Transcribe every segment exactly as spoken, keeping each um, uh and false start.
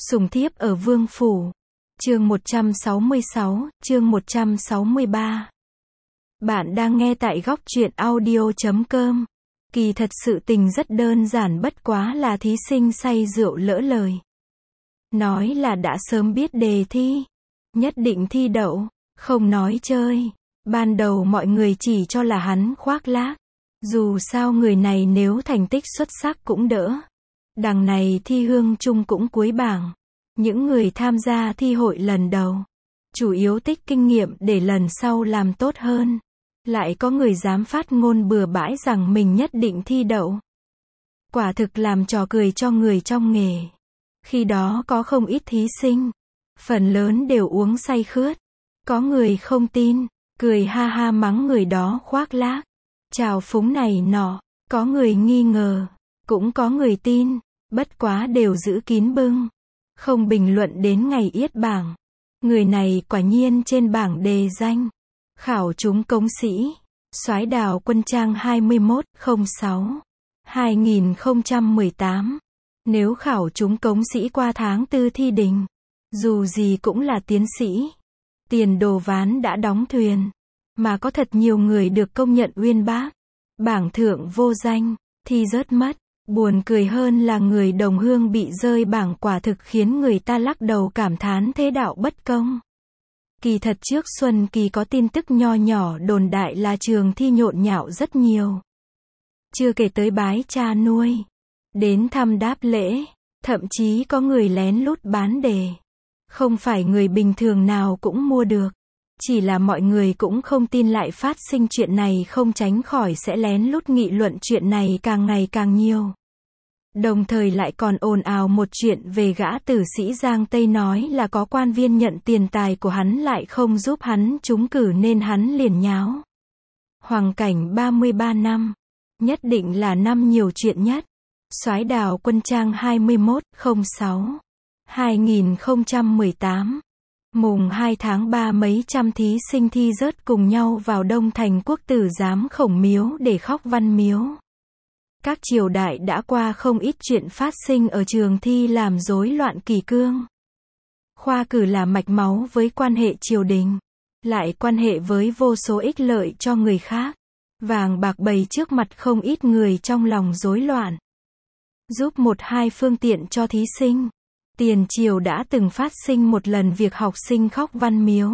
Sùng thiếp ở vương phủ. Chương một trăm sáu mươi sáu, chương một trăm sáu mươi ba. Bạn đang nghe tại góc truyện audio chấm com. Kỳ thật sự tình rất đơn giản, bất quá là thí sinh say rượu lỡ lời. Nói là đã sớm biết đề thi, nhất định thi đậu, không nói chơi. Ban đầu mọi người chỉ cho là hắn khoác lác. Dù sao người này nếu thành tích xuất sắc cũng đỡ. Đằng này thi hương chung cũng cuối bảng. Những người tham gia thi hội lần đầu, chủ yếu tích kinh nghiệm để lần sau làm tốt hơn. Lại có người dám phát ngôn bừa bãi rằng mình nhất định thi đậu. Quả thực làm trò cười cho người trong nghề. Khi đó có không ít thí sinh, phần lớn đều uống say khướt. Có người không tin, cười ha ha mắng người đó khoác lác, trào phúng này nọ. Có người nghi ngờ, cũng có người tin, bất quá đều giữ kín bưng, không bình luận đến ngày yết bảng. Người này quả nhiên trên bảng đề danh. Khảo chúng công sĩ, Soái Đào Quân Trang hai mươi mốt không sáu hai nghìn không trăm mười tám. Nếu khảo chúng công sĩ qua tháng tư thi đình, dù gì cũng là tiến sĩ. Tiền đồ ván đã đóng thuyền, mà có thật nhiều người được công nhận uyên bác. Bảng thượng vô danh, thi rớt mất. Buồn cười hơn là người đồng hương bị rơi bảng, quả thực khiến người ta lắc đầu cảm thán thế đạo bất công. Kỳ thật trước Xuân Kỳ có tin tức nho nhỏ đồn đại là trường thi nhộn nhạo rất nhiều. Chưa kể tới bái cha nuôi, đến thăm đáp lễ, thậm chí có người lén lút bán đề. Không phải người bình thường nào cũng mua được. Chỉ là mọi người cũng không tin lại phát sinh chuyện này, không tránh khỏi sẽ lén lút nghị luận chuyện này càng ngày càng nhiều. Đồng thời lại còn ồn ào một chuyện về gã tử sĩ Giang Tây, nói là có quan viên nhận tiền tài của hắn lại không giúp hắn trúng cử nên hắn liền nháo. Hoàng cảnh ba mươi ba năm, nhất định là năm nhiều chuyện nhất. Soái Đào Quân Trang hai mươi mốt không sáu hai nghìn không trăm mười tám. Mùng hai tháng ba mấy trăm thí sinh thi rớt cùng nhau vào Đông Thành Quốc Tử Giám Khổng Miếu để khóc Văn Miếu. Các triều đại đã qua, không ít chuyện phát sinh ở trường thi làm rối loạn kỷ cương. Khoa cử là mạch máu với quan hệ triều đình, lại quan hệ với vô số ích lợi cho người khác. Vàng bạc bày trước mặt, không ít người trong lòng rối loạn. Giúp một hai phương tiện cho thí sinh. Tiền triều đã từng phát sinh một lần việc học sinh khóc Văn Miếu.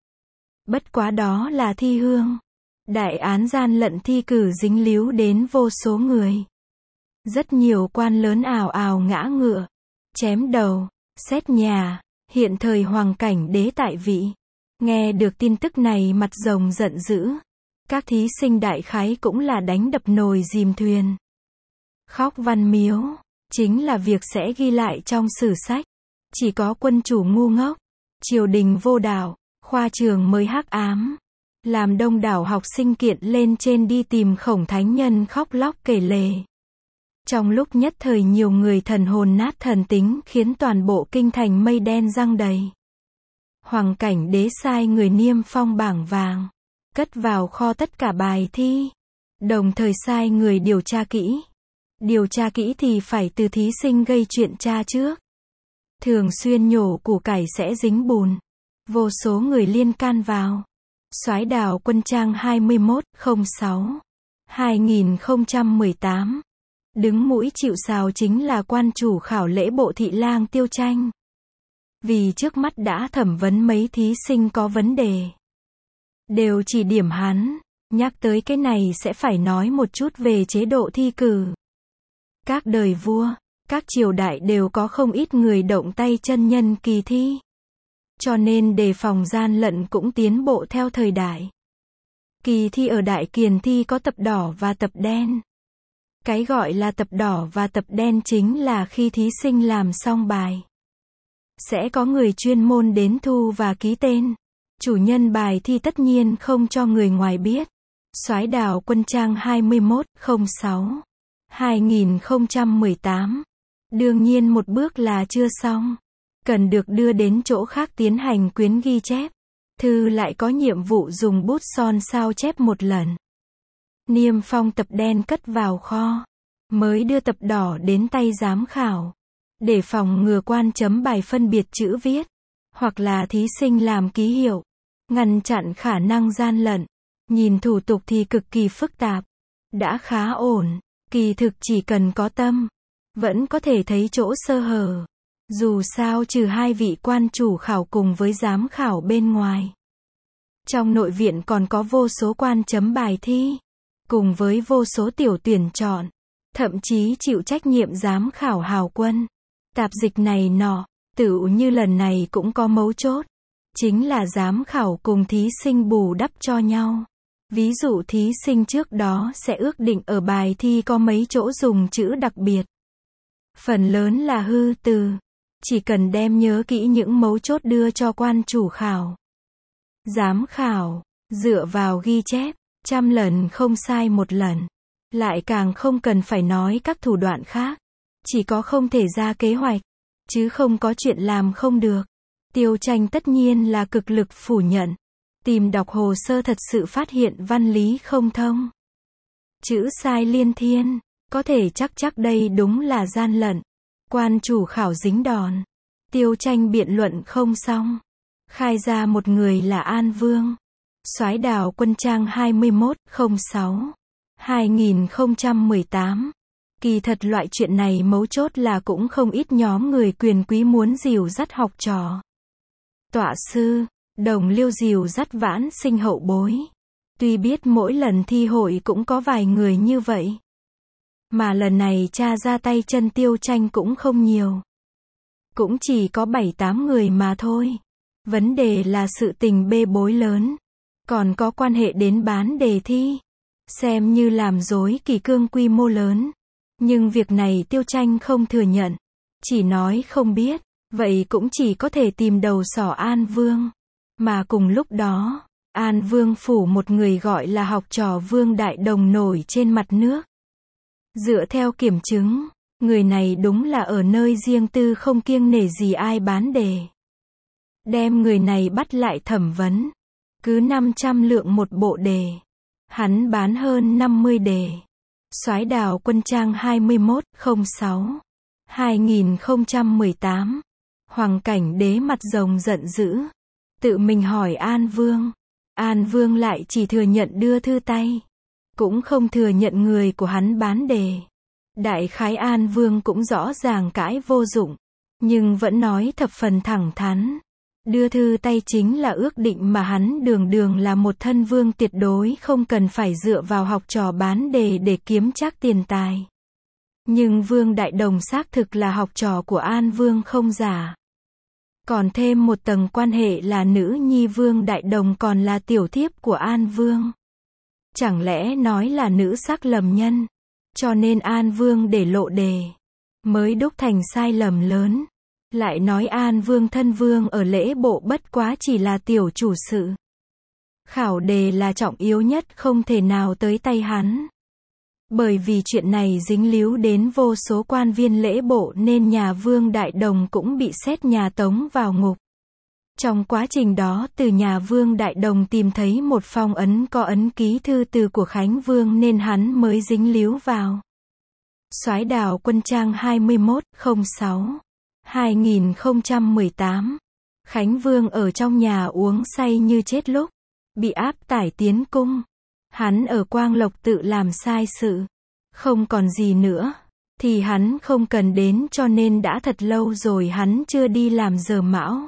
Bất quá đó là thi hương. Đại án gian lận thi cử dính líu đến vô số người. Rất nhiều quan lớn ào ào ngã ngựa, chém đầu, xét nhà. Hiện thời Hoàng cảnh đế tại vị, nghe được tin tức này mặt rồng giận dữ. Các thí sinh đại khái cũng là đánh đập nồi dìm thuyền. Khóc Văn Miếu chính là việc sẽ ghi lại trong sử sách. Chỉ có quân chủ ngu ngốc, triều đình vô đạo, khoa trường mới hắc ám. Làm đông đảo học sinh kiện lên trên đi tìm Khổng Thánh Nhân khóc lóc kể lể. Trong lúc nhất thời nhiều người thần hồn nát thần tính, khiến toàn bộ kinh thành mây đen giăng đầy. Hoàng cảnh đế sai người niêm phong bảng vàng, cất vào kho tất cả bài thi. Đồng thời sai người điều tra kỹ. Điều tra kỹ thì phải từ thí sinh gây chuyện tra trước. Thường xuyên nhổ củ cải sẽ dính bùn. Vô số người liên can vào. Soái Đào Quân Trang hai mươi mốt không sáu hai nghìn không trăm mười tám. Đứng mũi chịu sào chính là quan chủ khảo lễ Bộ Thị Lang Tiêu Tranh. Vì trước mắt đã thẩm vấn mấy thí sinh có vấn đề, đều chỉ điểm hắn. Nhắc tới cái này sẽ phải nói một chút về chế độ thi cử. Các đời vua, các triều đại đều có không ít người động tay chân nhân kỳ thi. Cho nên đề phòng gian lận cũng tiến bộ theo thời đại. Kỳ thi ở Đại Kiền thi có tập đỏ và tập đen. Cái gọi là tập đỏ và tập đen chính là khi thí sinh làm xong bài, sẽ có người chuyên môn đến thu và ký tên. Chủ nhân bài thi tất nhiên không cho người ngoài biết. Soái Đào Quân Trang hai mươi mốt không sáu hai nghìn không trăm mười tám. Đương nhiên một bước là chưa xong. Cần được đưa đến chỗ khác tiến hành quyến ghi chép. Thư lại có nhiệm vụ dùng bút son sao chép một lần. Niêm phong tập đen cất vào kho. Mới đưa tập đỏ đến tay giám khảo. để phòng ngừa quan chấm bài phân biệt chữ viết, hoặc là thí sinh làm ký hiệu, ngăn chặn khả năng gian lận. Nhìn thủ tục thì cực kỳ phức tạp, đã khá ổn, kỳ thực chỉ cần có tâm, vẫn có thể thấy chỗ sơ hở. Dù sao trừ hai vị quan chủ khảo cùng với giám khảo bên ngoài, trong nội viện còn có vô số quan chấm bài thi, cùng với vô số tiểu tuyển chọn, thậm chí chịu trách nhiệm giám khảo hào quân, tạp dịch này nọ. Tựu như lần này cũng có mấu chốt, chính là giám khảo cùng thí sinh bù đắp cho nhau. Ví dụ thí sinh trước đó sẽ ước định ở bài thi có mấy chỗ dùng chữ đặc biệt, phần lớn là hư từ, chỉ cần đem nhớ kỹ những mấu chốt đưa cho quan chủ khảo. Giám khảo, dựa vào ghi chép, trăm lần không sai một lần, lại càng không cần phải nói các thủ đoạn khác, chỉ có không thể ra kế hoạch, chứ không có chuyện làm không được. Tiêu Tranh tất nhiên là cực lực phủ nhận, tìm đọc hồ sơ thật sự phát hiện văn lý không thông, chữ sai liên thiên, có thể chắc chắc đây đúng là gian lận. Quan chủ khảo dính đòn, Tiêu Tranh biện luận không xong, khai ra một người là An Vương, soái đào quân trang hai mươi mốt không sáu hai nghìn không trăm mười tám. Kỳ thật loại chuyện này mấu chốt là cũng không ít nhóm người quyền quý muốn dìu dắt học trò. Tọa sư, đồng liêu dìu dắt vãn sinh hậu bối. Tuy biết mỗi lần thi hội cũng có vài người như vậy, mà lần này cha ra tay chân Tiêu Tranh cũng không nhiều. Cũng chỉ có bảy tám người mà thôi. Vấn đề là sự tình bê bối lớn, còn có quan hệ đến bán đề thi, xem như làm dối kỷ cương quy mô lớn. Nhưng việc này Tiêu Tranh không thừa nhận, chỉ nói không biết, vậy cũng chỉ có thể tìm đầu sỏ An Vương. Mà cùng lúc đó, An Vương phủ một người gọi là học trò Vương Đại Đồng nổi trên mặt nước. Dựa theo kiểm chứng, người này đúng là ở nơi riêng tư không kiêng nể gì ai bán đề. Đem người này bắt lại thẩm vấn, cứ năm trăm lượng một bộ đề, hắn bán hơn năm mươi đề. Soái đào quân trang hai mươi mốt không sáu hai nghìn không trăm mười tám. Hoàng Cảnh Đế mặt rồng giận dữ, tự mình hỏi An Vương. An Vương lại chỉ thừa nhận đưa thư tay, cũng không thừa nhận người của hắn bán đề. Đại khái An Vương cũng rõ ràng cãi vô dụng, nhưng vẫn nói thập phần thẳng thắn. Đưa thư tay chính là ước định mà hắn đường đường là một thân vương tuyệt đối không cần phải dựa vào học trò bán đề để kiếm trác tiền tài. Nhưng Vương Đại Đồng xác thực là học trò của An Vương không giả. Còn thêm một tầng quan hệ là nữ nhi Vương Đại Đồng còn là tiểu thiếp của An Vương. Chẳng lẽ nói là nữ sắc lầm nhân, cho nên An Vương để lộ đề, mới đúc thành sai lầm lớn. Lại nói An Vương thân vương ở lễ bộ bất quá chỉ là tiểu chủ sự. Khảo đề là trọng yếu nhất không thể nào tới tay hắn. Bởi vì chuyện này dính líu đến vô số quan viên lễ bộ nên nhà Vương Đại Đồng cũng bị xét nhà tống vào ngục. Trong quá trình đó từ nhà Vương Đại Đồng tìm thấy một phong ấn có ấn ký thư từ của Khánh Vương nên hắn mới dính líu vào. Soái đào quân trang hai mươi mốt không sáu hai nghìn không trăm mười tám. Khánh Vương ở trong nhà uống say như chết lúc, bị áp tải tiến cung. Hắn ở Quang Lộc tự làm sai sự, không còn gì nữa, thì hắn không cần đến cho nên đã thật lâu rồi hắn chưa đi làm giờ mão.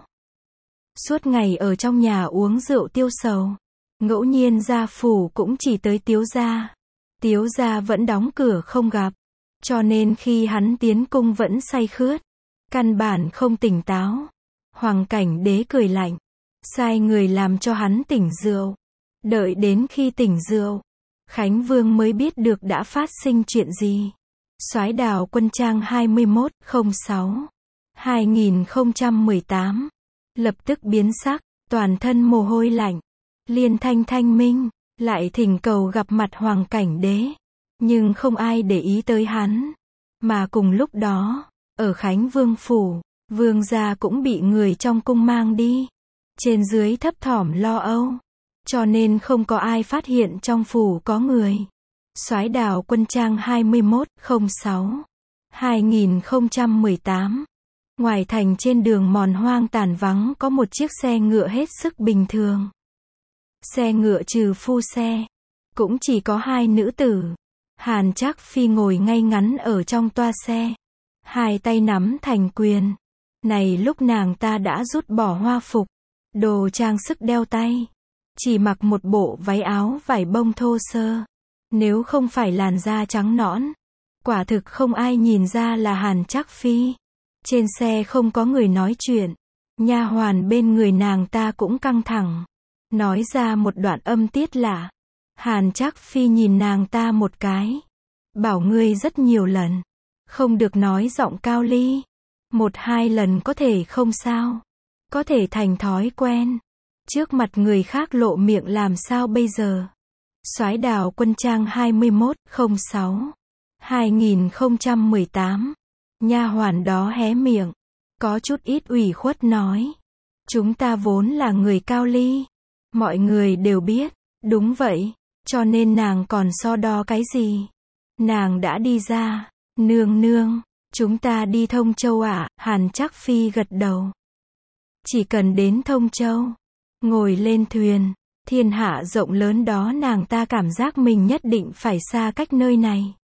Suốt ngày ở trong nhà uống rượu tiêu sầu, ngẫu nhiên ra phủ cũng chỉ tới Tiếu gia. Tiếu gia vẫn đóng cửa không gặp, cho nên khi hắn tiến cung vẫn say khướt, căn bản không tỉnh táo. Hoàng Cảnh Đế cười lạnh, sai người làm cho hắn tỉnh rượu. Đợi đến khi tỉnh rượu, Khánh Vương mới biết được đã phát sinh chuyện gì. Soái đào quân trang hai mươi mốt không sáu hai nghìn không trăm mười tám. Lập tức biến sắc, toàn thân mồ hôi lạnh, liên thanh thanh minh, lại thỉnh cầu gặp mặt Hoàng Cảnh Đế. Nhưng không ai để ý tới hắn. Mà cùng lúc đó, ở Khánh Vương phủ, Vương gia cũng bị người trong cung mang đi. Trên dưới thấp thỏm lo âu, cho nên không có ai phát hiện trong phủ có người. Soái đào quân trang hai mươi mốt không sáu hai nghìn không trăm mười tám. Ngoài thành trên đường mòn hoang tàn vắng có một chiếc xe ngựa hết sức bình thường. Xe ngựa trừ phu xe, cũng chỉ có hai nữ tử. Hàn Trác Phi ngồi ngay ngắn ở trong toa xe, hai tay nắm thành quyền. Này lúc nàng ta đã rút bỏ hoa phục, đồ trang sức đeo tay, chỉ mặc một bộ váy áo vải bông thô sơ. Nếu không phải làn da trắng nõn, quả thực không ai nhìn ra là Hàn Trác Phi. Trên xe không có người nói chuyện, nha hoàn bên người nàng ta cũng căng thẳng, nói ra một đoạn âm tiết lạ. Hàn Trác Phi nhìn nàng ta một cái, bảo ngươi rất nhiều lần, không được nói giọng cao ly. Một hai lần có thể không sao, có thể thành thói quen. Trước mặt người khác lộ miệng làm sao bây giờ? Soái Đào Quân Trang hai mươi mốt không sáu hai nghìn không trăm mười tám. Nha hoàn đó hé miệng, có chút ít ủy khuất nói, chúng ta vốn là người cao ly, mọi người đều biết. Đúng vậy, cho nên nàng còn so đo cái gì? Nàng đã đi ra. Nương nương, chúng ta đi Thông Châu ạ. À? Hàn Trác Phi gật đầu. Chỉ cần đến Thông Châu, ngồi lên thuyền, thiên hạ rộng lớn đó, nàng ta cảm giác mình nhất định phải xa cách nơi này,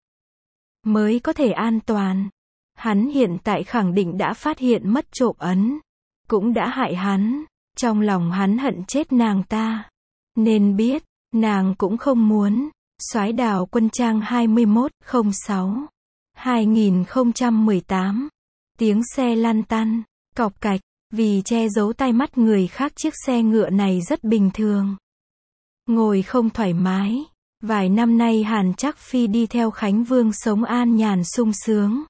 mới có thể an toàn. Hắn hiện tại khẳng định đã phát hiện mất trộm ấn, cũng đã hại hắn. Trong lòng hắn hận chết nàng ta, nên biết, nàng cũng không muốn. Soái Đào Quân Trang hai mươi mốt không sáu hai nghìn không trăm mười tám. Tiếng xe lăn tăn, cọc cạch, vì che giấu tai mắt người khác chiếc xe ngựa này rất bình thường. Ngồi không thoải mái. Vài năm nay Hàn Trác Phi đi theo Khánh Vương sống an nhàn sung sướng.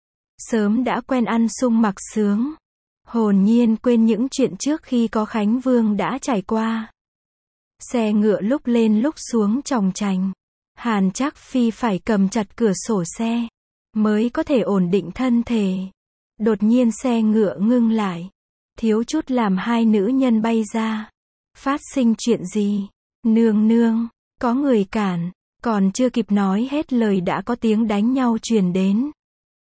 Sớm đã quen ăn sung mặc sướng, hồn nhiên quên những chuyện trước khi có Khánh Vương đã trải qua. Xe ngựa lúc lên lúc xuống chòng chành, Hàn Trác Phi phải cầm chặt cửa sổ xe, mới có thể ổn định thân thể. Đột nhiên xe ngựa ngưng lại, thiếu chút làm hai nữ nhân bay ra. Phát sinh chuyện gì? Nương nương, có người cản. Còn chưa kịp nói hết lời đã có tiếng đánh nhau truyền đến.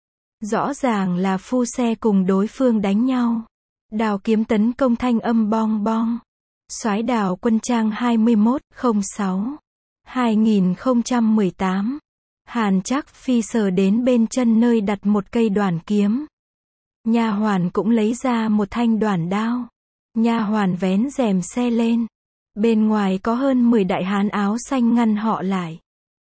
Rõ ràng là phu xe cùng đối phương đánh nhau. Đào kiếm tấn công thanh âm bong bong. Soái Đào Quân Trang hai mươi mốt không sáu hai nghìn không trăm mười tám. Hàn Trác Phi sờ đến bên chân nơi đặt một cây đoản kiếm. Nha hoàn cũng lấy ra một thanh đoản đao. Nha hoàn vén rèm xe lên. Bên ngoài có hơn mười đại hán áo xanh ngăn họ lại.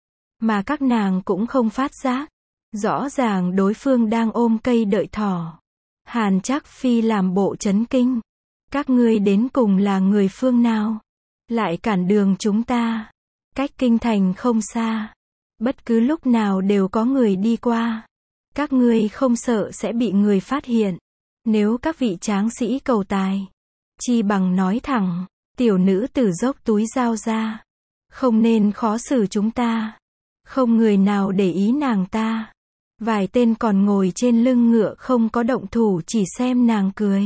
Mà các nàng cũng không phát giác. Rõ ràng đối phương đang ôm cây đợi thỏ. Hàn Trác Phi làm bộ chấn kinh. Các ngươi đến cùng là người phương nào? Lại cản đường chúng ta. Cách kinh thành không xa. Bất cứ lúc nào đều có người đi qua. Các ngươi không sợ sẽ bị người phát hiện. Nếu các vị tráng sĩ cầu tài, chi bằng nói thẳng. Tiểu nữ tử dốc túi dao ra. Không nên khó xử chúng ta. Không người nào để ý nàng ta. Vài tên còn ngồi trên lưng ngựa không có động thủ, chỉ xem nàng cười.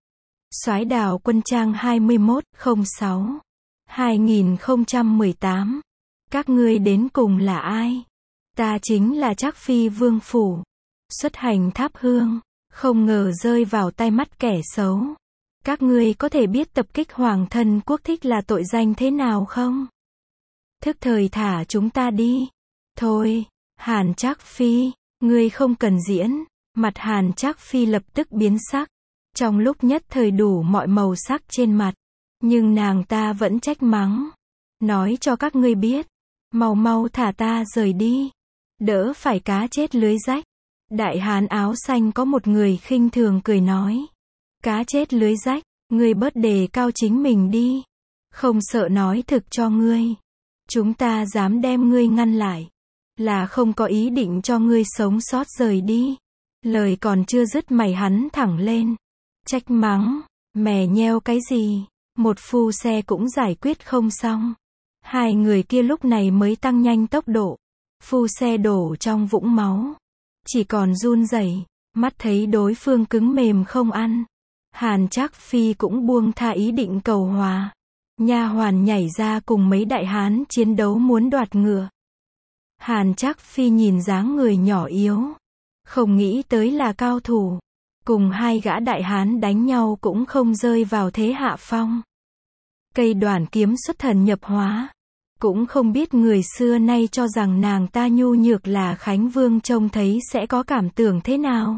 Soái Đào Quân Trang hai mươi mốt không sáu hai nghìn không trăm mười tám. Các ngươi đến cùng là ai? Ta chính là Trác Phi vương phủ. Xuất hành thắp hương, không ngờ rơi vào tay mắt kẻ xấu. Các ngươi có thể biết tập kích hoàng thân quốc thích là tội danh thế nào không? Thức thời thả chúng ta đi. Thôi, Hàn Trác Phi, ngươi không cần diễn. Mặt Hàn Trác Phi lập tức biến sắc. Trong lúc nhất thời đủ mọi màu sắc trên mặt. Nhưng nàng ta vẫn trách mắng. Nói cho các ngươi biết. Mau mau thả ta rời đi. Đỡ phải cá chết lưới rách. Đại hán áo xanh có một người khinh thường cười nói. Cá chết lưới rách, ngươi bớt đề cao chính mình đi. Không sợ nói thực cho ngươi. Chúng ta dám đem ngươi ngăn lại. Là không có ý định cho ngươi sống sót rời đi. Lời còn chưa dứt mày hắn thẳng lên. Trách mắng, mè nheo cái gì? Một phu xe cũng giải quyết không xong. Hai người kia lúc này mới tăng nhanh tốc độ. Phu xe đổ trong vũng máu. Chỉ còn run rẩy, mắt thấy đối phương cứng mềm không ăn. Hàn Trác Phi cũng buông tha ý định cầu hòa. Nha hoàn nhảy ra cùng mấy đại hán chiến đấu muốn đoạt ngựa. Hàn Trác Phi nhìn dáng người nhỏ yếu, Không nghĩ tới là cao thủ. Cùng hai gã đại hán đánh nhau cũng không rơi vào thế hạ phong. Cây đoản kiếm xuất thần nhập hóa. Cũng không biết người xưa nay cho rằng nàng ta nhu nhược là Khánh Vương trông thấy sẽ có cảm tưởng thế nào.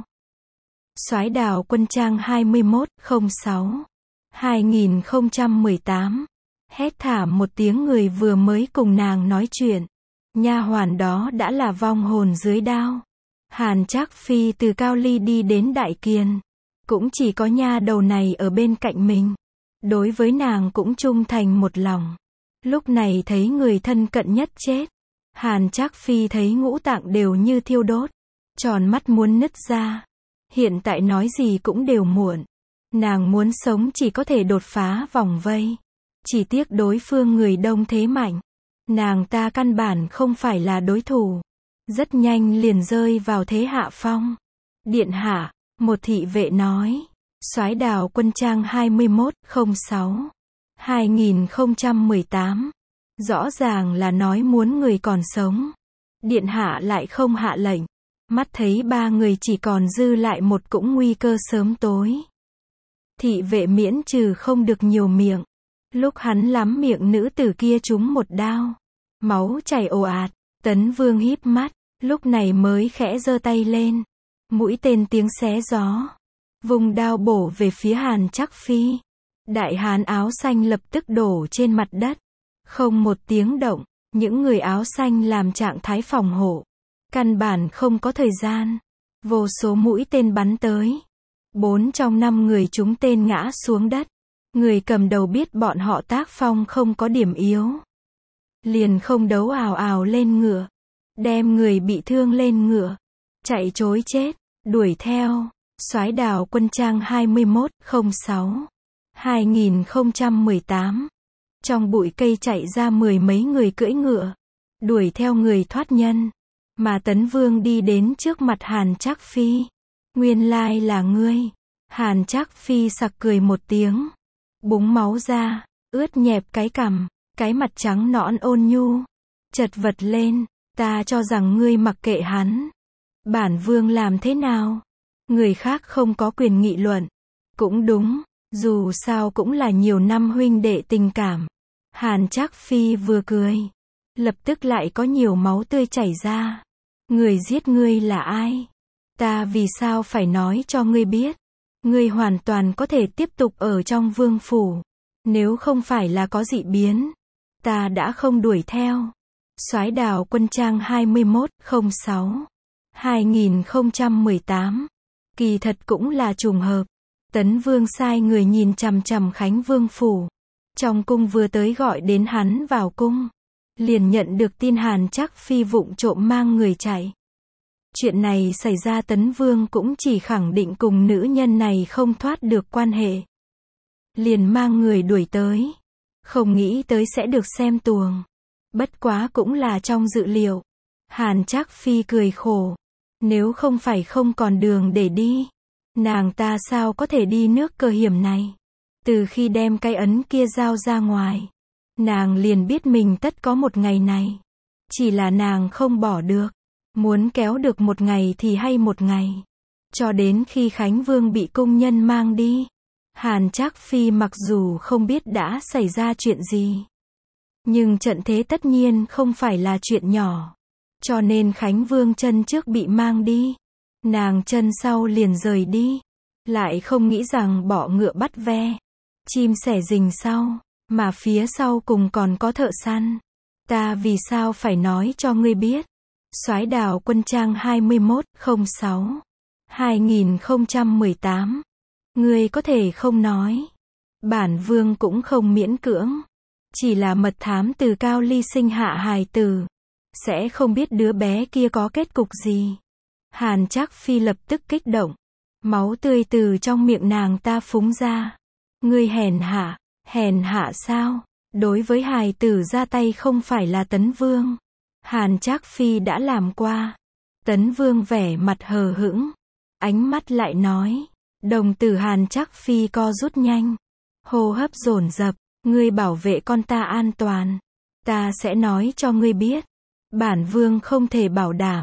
Soái Đào Quân Trang hai mươi mốt không sáu hai nghìn không trăm mười tám. Hét thảm một tiếng, người vừa mới cùng nàng nói chuyện. Nha hoàn đó đã là vong hồn dưới đao. Hàn Trác Phi từ Cao Ly đi đến Đại Kiền. Cũng chỉ có nha đầu này ở bên cạnh mình. Đối với nàng cũng trung thành một lòng. Lúc này thấy người thân cận nhất chết. Hàn Trác Phi thấy ngũ tạng đều như thiêu đốt. Tròn mắt muốn nứt ra. Hiện tại nói gì cũng đều muộn. Nàng muốn sống chỉ có thể đột phá vòng vây. Chỉ tiếc đối phương người đông thế mạnh. Nàng ta căn bản không phải là đối thủ. Rất nhanh liền rơi vào thế hạ phong. Điện hạ, một thị vệ nói. Soái Đào Quân Trang hai mươi mốt không sáu hai nghìn không trăm mười tám. Rõ ràng là nói muốn người còn sống. Điện hạ lại không hạ lệnh. Mắt thấy ba người chỉ còn dư lại một cũng nguy cơ sớm tối. Thị vệ miễn trừ không được nhiều miệng. Lúc hắn lắm miệng nữ tử kia trúng một đao. Máu chảy ồ ạt. Tấn Vương híp mắt. Lúc này mới khẽ giơ tay lên. Mũi tên tiếng xé gió. Vùng đao bổ về phía Hàn Trác Phi. Đại hán áo xanh lập tức đổ trên mặt đất. Không một tiếng động. Những người áo xanh làm trạng thái phòng hộ. Căn bản không có thời gian. Vô số mũi tên bắn tới. Bốn trong năm người trúng tên ngã xuống đất. Người cầm đầu biết bọn họ tác phong không có điểm yếu. Liền không đấu, ào ào lên ngựa. Đem người bị thương lên ngựa. Chạy trối chết. Đuổi theo. Soái Đào Quân Trang hai mươi mốt không sáu hai nghìn không trăm mười tám. Trong bụi cây chạy ra mười mấy người cưỡi ngựa. Đuổi theo người thoát nhân. Mà Tấn Vương đi đến trước mặt Hàn Trác Phi. Nguyên lai là ngươi. Hàn Trác Phi sặc cười một tiếng. Búng máu ra. Ướt nhẹp cái cằm. Cái mặt trắng nõn ôn nhu. Chật vật lên. Ta cho rằng ngươi mặc kệ hắn. Bản vương làm thế nào? Người khác không có quyền nghị luận. Cũng đúng. Dù sao cũng là nhiều năm huynh đệ tình cảm. Hàn Trác Phi vừa cười. Lập tức lại có nhiều máu tươi chảy ra. Người giết ngươi là ai? Ta vì sao phải nói cho ngươi biết? Ngươi hoàn toàn có thể tiếp tục ở trong vương phủ. Nếu không phải là có dị biến. Ta đã không đuổi theo. Soái Đào Quân Trang hai mươi mốt không sáu hai nghìn không trăm mười tám. Kỳ thật cũng là trùng hợp. Tấn Vương sai người nhìn chằm chằm Khánh Vương phủ. Trong cung vừa tới gọi đến hắn vào cung. Liền nhận được tin Hàn Trác Phi vụng trộm mang người chạy. Chuyện này xảy ra, Tấn Vương cũng chỉ khẳng định cùng nữ nhân này không thoát được quan hệ. Liền mang người đuổi tới. Không nghĩ tới sẽ được xem tuồng. Bất quá cũng là trong dự liệu. Hàn Trác Phi cười khổ. Nếu không phải không còn đường để đi. Nàng ta sao có thể đi nước cờ hiểm này. Từ khi đem cái ấn kia giao ra ngoài. Nàng liền biết mình tất có một ngày này. Chỉ là nàng không bỏ được. Muốn kéo được một ngày thì hay một ngày. Cho đến khi Khánh Vương bị cung nhân mang đi. Hàn Trác Phi mặc dù không biết đã xảy ra chuyện gì. Nhưng trận thế tất nhiên không phải là chuyện nhỏ. Cho nên Khánh Vương chân trước bị mang đi. Nàng chân sau liền rời đi. Lại không nghĩ rằng bỏ ngựa bắt ve. Chim sẻ rình sau. Mà phía sau cùng còn có thợ săn. Ta vì sao phải nói cho ngươi biết. Soái Đào Quân Trang hai mươi mốt không sáu hai nghìn không trăm mười tám. Ngươi có thể không nói. Bản vương cũng không miễn cưỡng. Chỉ là mật thám từ Cao Ly sinh hạ hài tử. Sẽ không biết đứa bé kia có kết cục gì. Hàn Trác Phi lập tức kích động. Máu tươi từ trong miệng nàng ta phúng ra. Ngươi hèn hạ. Hèn hạ sao? Đối với hài tử ra tay không phải là Tấn Vương. Hàn Trác Phi đã làm qua. Tấn Vương vẻ mặt hờ hững. Ánh mắt lại nói. Đồng tử Hàn Trác Phi co rút nhanh. Hô hấp dồn dập. Ngươi bảo vệ con ta an toàn. Ta sẽ nói cho ngươi biết. Bản vương không thể bảo đảm.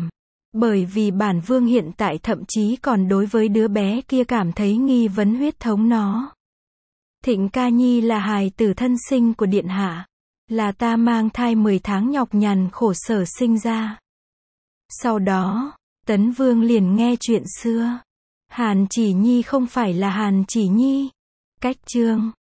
Bởi vì bản vương hiện tại thậm chí còn đối với đứa bé kia cảm thấy nghi vấn huyết thống nó. Thịnh Ca Nhi là hài tử thân sinh của điện hạ. Là ta mang thai mười tháng nhọc nhằn khổ sở sinh ra. Sau đó, Tấn Vương liền nghe chuyện xưa. Hàn Chỉ Nhi không phải là Hàn Chỉ Nhi. Cách chương